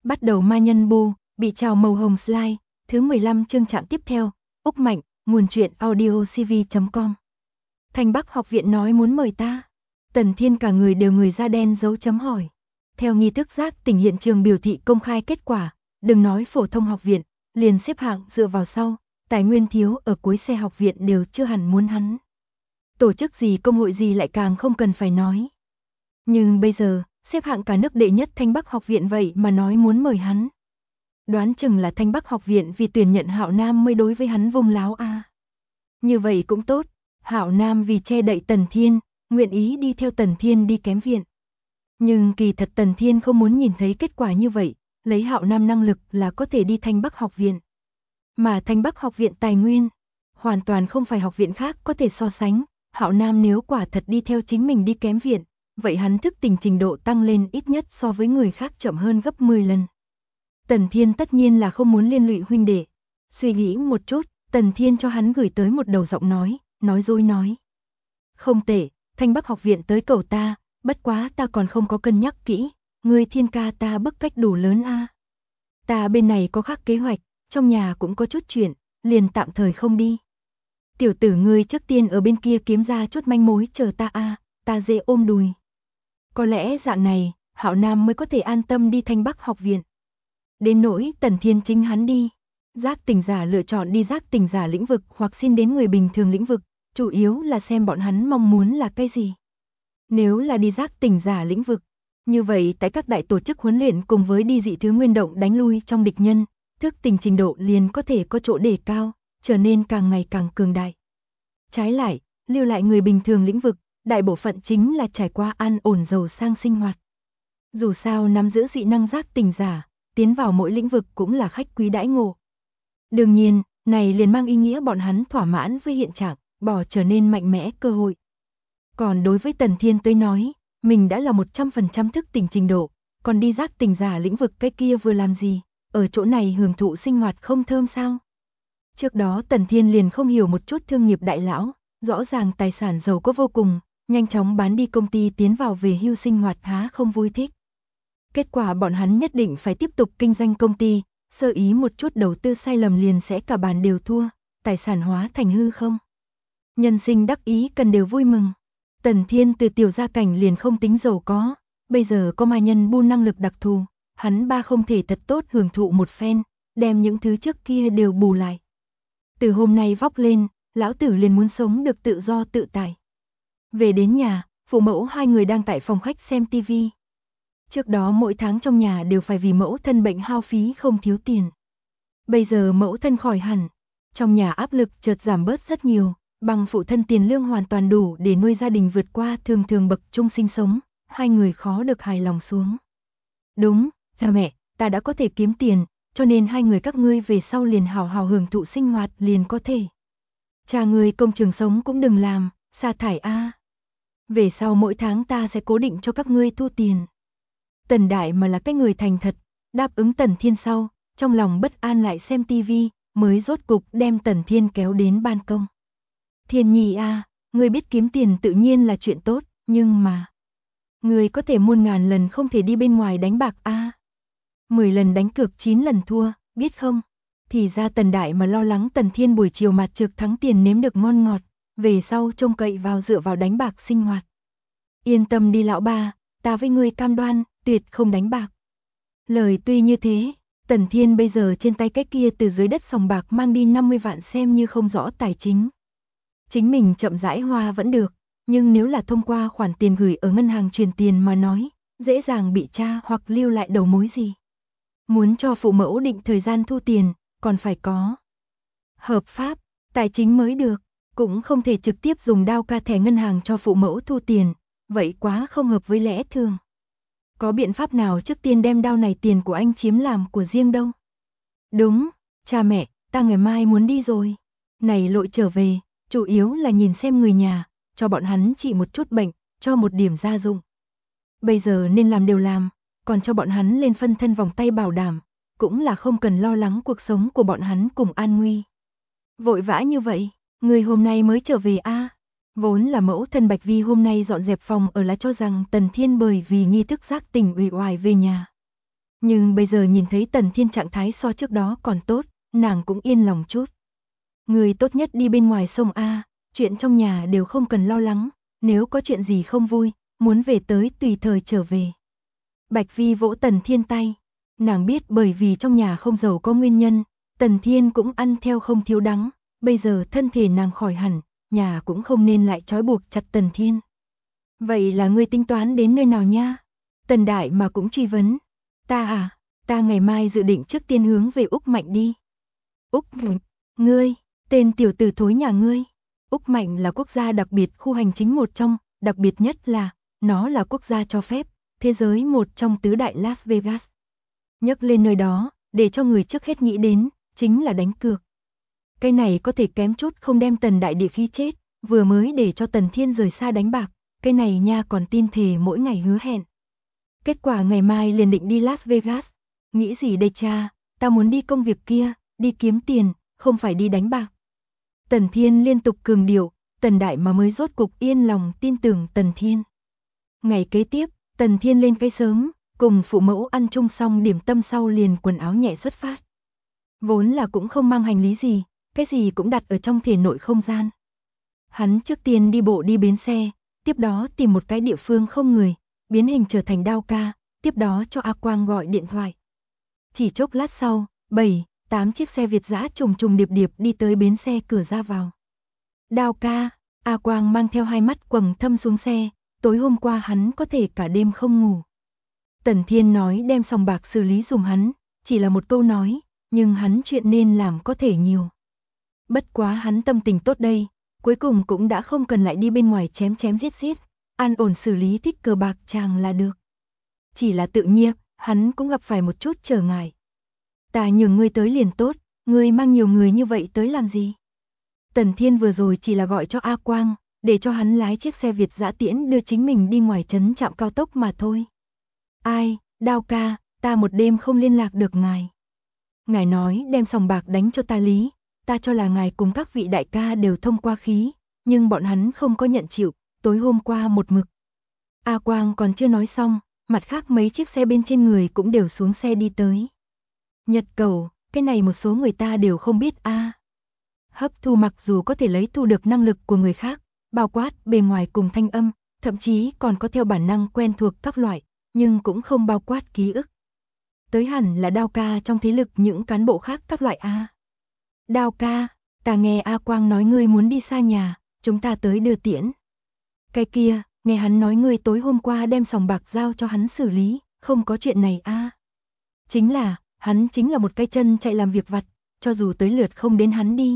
Bắt đầu ma nhân bu, bị trào màu hồng slide, thứ 15 chương trạng tiếp theo, Úc Mạnh, nguồn truyện audiocv.com. Thanh Bắc học viện nói muốn mời ta. Tần Thiên cả người đều người da đen dấu chấm hỏi. Theo nghi thức giác tỉnh hiện trường biểu thị công khai kết quả, đừng nói phổ thông học viện, liền xếp hạng dựa vào sau, tài nguyên thiếu ở cuối xe học viện đều chưa hẳn muốn hắn. Tổ chức gì công hội gì lại càng không cần phải nói. Nhưng bây giờ, xếp hạng cả nước đệ nhất Thanh Bắc học viện vậy mà nói muốn mời hắn. Đoán chừng là Thanh Bắc học viện vì tuyển nhận Hạo Nam mới đối với hắn vung láo a. Như vậy cũng tốt, Hạo Nam vì che đậy Tần Thiên, nguyện ý đi theo Tần Thiên đi kém viện. Nhưng kỳ thật Tần Thiên không muốn nhìn thấy kết quả như vậy, lấy Hạo Nam năng lực là có thể đi Thanh Bắc học viện. Mà Thanh Bắc học viện tài nguyên, hoàn toàn không phải học viện khác có thể so sánh, Hạo Nam nếu quả thật đi theo chính mình đi kém viện, vậy hắn thức tỉnh trình độ tăng lên ít nhất so với người khác chậm hơn gấp 10 lần. Tần Thiên tất nhiên là không muốn liên lụy huynh đệ. Suy nghĩ một chút, Tần Thiên cho hắn gửi tới một đầu giọng nói dối nói. Không tệ, Thanh Bắc học viện tới cầu ta, bất quá ta còn không có cân nhắc kỹ, ngươi Thiên ca ta bức cách đủ lớn a. Ta bên này có khác kế hoạch, trong nhà cũng có chút chuyện, liền tạm thời không đi. Tiểu tử ngươi trước tiên ở bên kia kiếm ra chút manh mối chờ ta a, ta dễ ôm đùi. Có lẽ dạng này, Hạo Nam mới có thể an tâm đi Thanh Bắc học viện. Đến nỗi Tần Thiên chính hắn đi. Giác tỉnh giả lựa chọn đi giác tỉnh giả lĩnh vực hoặc xin đến người bình thường lĩnh vực, chủ yếu là xem bọn hắn mong muốn là cái gì. Nếu là đi giác tỉnh giả lĩnh vực, như vậy tại các đại tổ chức huấn luyện cùng với đi dị thứ nguyên động đánh lui trong địch nhân, thức tỉnh trình độ liền có thể có chỗ đề cao, trở nên càng ngày càng cường đại. Trái lại, lưu lại người bình thường lĩnh vực, đại bộ phận chính là trải qua an ổn giàu sang sinh hoạt. Dù sao nắm giữ dị năng giác tỉnh giả, tiến vào mỗi lĩnh vực cũng là khách quý đãi ngộ. Đương nhiên, này liền mang ý nghĩa bọn hắn thỏa mãn với hiện trạng, bỏ trở nên mạnh mẽ cơ hội. Còn đối với Tần Thiên tới nói, mình đã là 100% thức tỉnh trình độ, còn đi giác tỉnh giả lĩnh vực cái kia vừa làm gì, ở chỗ này hưởng thụ sinh hoạt không thơm sao? Trước đó Tần Thiên liền không hiểu một chút thương nghiệp đại lão, rõ ràng tài sản giàu có vô cùng, nhanh chóng bán đi công ty tiến vào về hưu sinh hoạt há không vui thích. Kết quả bọn hắn nhất định phải tiếp tục kinh doanh công ty, sơ ý một chút đầu tư sai lầm liền sẽ cả bàn đều thua, tài sản hóa thành hư không. Nhân sinh đắc ý cần đều vui mừng. Tần Thiên từ tiểu gia cảnh liền không tính giàu có, bây giờ có ma nhân bu năng lực đặc thù, hắn ba không thể thật tốt hưởng thụ một phen, đem những thứ trước kia đều bù lại. Từ hôm nay vóc lên, lão tử liền muốn sống được tự do tự tại. Về đến nhà, phụ mẫu hai người đang tại phòng khách xem tivi. Trước đó mỗi tháng trong nhà đều phải vì mẫu thân bệnh hao phí không thiếu tiền. Bây giờ mẫu thân khỏi hẳn, trong nhà áp lực chợt giảm bớt rất nhiều, bằng phụ thân tiền lương hoàn toàn đủ để nuôi gia đình vượt qua thường thường bậc trung sinh sống, hai người khó được hài lòng xuống. Đúng, cha mẹ, ta đã có thể kiếm tiền, cho nên hai người các ngươi về sau liền hào hào hưởng thụ sinh hoạt liền có thể. Cha ngươi công trường sống cũng đừng làm, sa thải a. Về sau mỗi tháng ta sẽ cố định cho các ngươi thu tiền. Tần Đại mà là cái người thành thật, đáp ứng Tần Thiên sau, trong lòng bất an lại xem tivi, mới rốt cục đem Tần Thiên kéo đến ban công. Thiên Nhi a, ngươi biết kiếm tiền tự nhiên là chuyện tốt, nhưng mà ngươi có thể muôn ngàn lần không thể đi bên ngoài đánh bạc a. 10 lần đánh cược 9 lần thua, biết không? Thì ra Tần Đại mà lo lắng Tần Thiên buổi chiều mặt trực thắng tiền nếm được ngon ngọt, về sau trông cậy vào dựa vào đánh bạc sinh hoạt. Yên tâm đi lão ba, ta với ngươi cam đoan, tuyệt không đánh bạc. Lời tuy như thế, Tần Thiên bây giờ trên tay cái kia từ dưới đất sòng bạc mang đi 50 vạn xem như không rõ tài chính. Chính mình chậm rãi hoa vẫn được, nhưng nếu là thông qua khoản tiền gửi ở ngân hàng truyền tiền mà nói, dễ dàng bị tra hoặc lưu lại đầu mối gì. Muốn cho phụ mẫu định thời gian thu tiền, còn phải có hợp pháp, tài chính mới được, cũng không thể trực tiếp dùng đao ca thẻ ngân hàng cho phụ mẫu thu tiền, vậy quá không hợp với lẽ thường. Có biện pháp nào trước tiên đem đao này tiền của anh chiếm làm của riêng đâu? Đúng, cha mẹ, ta ngày mai muốn đi rồi. Này lội trở về, chủ yếu là nhìn xem người nhà, cho bọn hắn trị một chút bệnh, cho một điểm gia dụng. Bây giờ nên làm đều làm, còn cho bọn hắn lên phân thân vòng tay bảo đảm, cũng là không cần lo lắng cuộc sống của bọn hắn cùng an nguy. Vội vã như vậy, người hôm nay mới trở về a? Vốn là mẫu thân Bạch Vi hôm nay dọn dẹp phòng ở là cho rằng Tần Thiên bởi vì nghi thức giác tỉnh uể oải về nhà. Nhưng bây giờ nhìn thấy Tần Thiên trạng thái so trước đó còn tốt, nàng cũng yên lòng chút. Người tốt nhất đi bên ngoài sông A, chuyện trong nhà đều không cần lo lắng, nếu có chuyện gì không vui, muốn về tới tùy thời trở về. Bạch Vi vỗ Tần Thiên tay, nàng biết bởi vì trong nhà không giàu có nguyên nhân, Tần Thiên cũng ăn theo không thiếu đắng, bây giờ thân thể nàng khỏi hẳn, nhà cũng không nên lại trói buộc chặt Tần Thiên. Vậy là ngươi tính toán đến nơi nào nha? Tần Đại mà cũng truy vấn. Ta à, ta ngày mai dự định trước tiên hướng về Úc Mạnh đi. Úc, ngươi, tên tiểu tử thối nhà ngươi. Úc Mạnh là quốc gia đặc biệt khu hành chính một trong, đặc biệt nhất là, nó là quốc gia cho phép, thế giới một trong tứ đại Las Vegas. Nhắc lên nơi đó, để cho người trước hết nghĩ đến, chính là đánh cược. Cái này có thể kém chút không đem Tần Đại địa khí chết, vừa mới để cho Tần Thiên rời xa đánh bạc, cái này nha còn tin thề mỗi ngày hứa hẹn. Kết quả ngày mai liền định đi Las Vegas, nghĩ gì đây cha, ta muốn đi công việc kia, đi kiếm tiền, không phải đi đánh bạc. Tần Thiên liên tục cường điệu, Tần Đại mà mới rốt cục yên lòng tin tưởng Tần Thiên. Ngày kế tiếp, Tần Thiên lên cây sớm, cùng phụ mẫu ăn chung xong điểm tâm sau liền quần áo nhẹ xuất phát. Vốn là cũng không mang hành lý gì, cái gì cũng đặt ở trong thể nội không gian. Hắn trước tiên đi bộ đi bến xe, tiếp đó tìm một cái địa phương không người, biến hình trở thành Đao Ca, tiếp đó cho A Quang gọi điện thoại. Chỉ chốc lát sau, 7-8 chiếc xe Việt dã trùng trùng điệp điệp đi tới bến xe cửa ra vào. Đao Ca, A Quang mang theo hai mắt quầng thâm xuống xe, tối hôm qua hắn có thể cả đêm không ngủ. Tần Thiên nói đem sòng bạc xử lý dùm hắn, chỉ là một câu nói, nhưng hắn chuyện nên làm có thể nhiều. Bất quá hắn tâm tình tốt đây, cuối cùng cũng đã không cần lại đi bên ngoài chém chém giết giết, an ổn xử lý thích cờ bạc chàng là được. Chỉ là tự nhiên, hắn cũng gặp phải một chút trở ngại. Ta nhường ngươi tới liền tốt, ngươi mang nhiều người như vậy tới làm gì? Tần Thiên vừa rồi chỉ là gọi cho A Quang, để cho hắn lái chiếc xe Việt dã tiễn đưa chính mình đi ngoài trấn trạm cao tốc mà thôi. Ai, Đao Ca, ta một đêm không liên lạc được ngài. Ngài nói đem sòng bạc đánh cho ta lý, ta cho là ngài cùng các vị đại ca đều thông qua khí, nhưng bọn hắn không có nhận chịu, tối hôm qua một mực. A Quang còn chưa nói xong, mặt khác mấy chiếc xe bên trên người cũng đều xuống xe đi tới. Nhật cầu, cái này một số người ta đều không biết a. Hấp thu mặc dù có thể lấy thu được năng lực của người khác, bao quát bề ngoài cùng thanh âm, thậm chí còn có theo bản năng quen thuộc các loại, nhưng cũng không bao quát ký ức. Tới hẳn là Đao Ca trong thế lực những cán bộ khác các loại a. Đao Ca, ta nghe A Quang nói ngươi muốn đi xa nhà, chúng ta tới đưa tiễn. Cái kia, nghe hắn nói ngươi tối hôm qua đem sòng bạc giao cho hắn xử lý, không có chuyện này a. Chính là, hắn chính là một cái chân chạy làm việc vặt, cho dù tới lượt không đến hắn đi.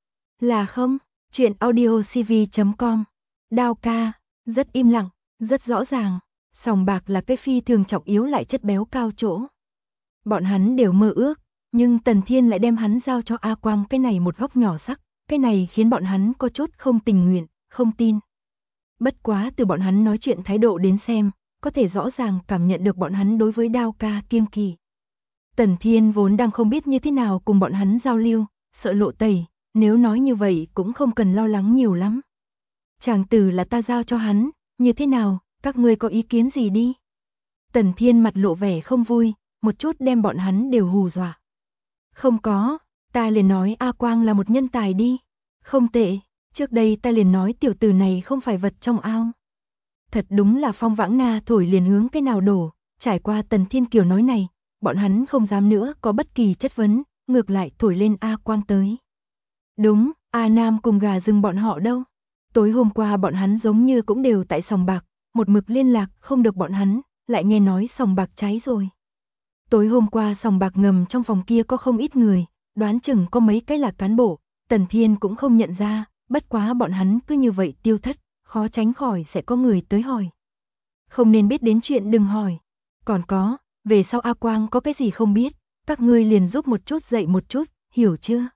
Là không, chuyện audiocv.com. Đao Ca, rất im lặng, rất rõ ràng, sòng bạc là cái phi thường trọng yếu lại chất béo cao chỗ. Bọn hắn đều mơ ước, nhưng Tần Thiên lại đem hắn giao cho A Quang cái này một góc nhỏ sắc, cái này khiến bọn hắn có chút không tình nguyện, không tin. Bất quá từ bọn hắn nói chuyện thái độ đến xem, có thể rõ ràng cảm nhận được bọn hắn đối với Đao Ca kiêng kỵ. Tần Thiên vốn đang không biết như thế nào cùng bọn hắn giao lưu, sợ lộ tẩy, nếu nói như vậy cũng không cần lo lắng nhiều lắm. Chàng tử là ta giao cho hắn, như thế nào, các ngươi có ý kiến gì đi? Tần Thiên mặt lộ vẻ không vui, một chút đem bọn hắn đều hù dọa. Không có, ta liền nói A Quang là một nhân tài đi. Không tệ, trước đây ta liền nói tiểu tử này không phải vật trong ao. Thật đúng là phong vãng na thổi liền hướng cái nào đổ, trải qua Tần Thiên kiểu nói này, bọn hắn không dám nữa có bất kỳ chất vấn, ngược lại thổi lên A Quang tới. Đúng, A Nam cùng gà rừng bọn họ đâu? Tối hôm qua bọn hắn giống như cũng đều tại sòng bạc, một mực liên lạc không được bọn hắn, lại nghe nói sòng bạc cháy rồi. Tối hôm qua sòng bạc ngầm trong phòng kia có không ít người, đoán chừng có mấy cái là cán bộ, Tần Thiên cũng không nhận ra, bất quá bọn hắn cứ như vậy tiêu thất, khó tránh khỏi sẽ có người tới hỏi. Không nên biết đến chuyện đừng hỏi. Còn có, về sau A Quang có cái gì không biết, các ngươi liền giúp một chút dạy một chút, hiểu chưa?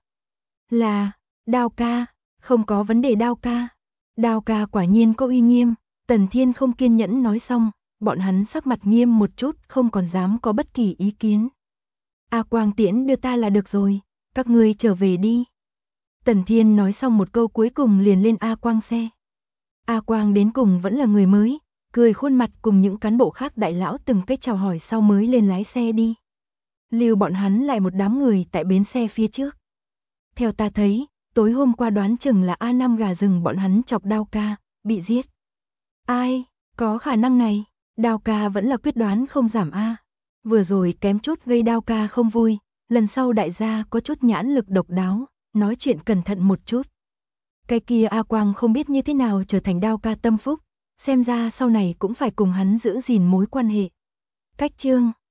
Là, Đao Ca, không có vấn đề Đao Ca. Đao Ca quả nhiên có uy nghiêm, Tần Thiên không kiên nhẫn nói xong, bọn hắn sắc mặt nghiêm một chút không còn dám có bất kỳ ý kiến. A Quang tiễn đưa ta là được rồi, các ngươi trở về đi. Tần Thiên nói xong một câu cuối cùng liền lên A Quang xe. A Quang đến cùng vẫn là người mới, cười khuôn mặt cùng những cán bộ khác đại lão từng cách chào hỏi sau mới lên lái xe đi. lưu bọn hắn lại một đám người tại bến xe phía trước. Theo ta thấy, tối hôm qua đoán chừng là A5 gà rừng bọn hắn chọc Đao ca, bị giết. Ai, có khả năng này, Đao ca vẫn là quyết đoán không giảm a. Vừa rồi kém chút gây Đao ca không vui, lần sau đại gia có chút nhãn lực độc đáo, nói chuyện cẩn thận một chút. Cái kia A Quang không biết như thế nào trở thành Đao ca tâm phúc, xem ra sau này cũng phải cùng hắn giữ gìn mối quan hệ. Cách chương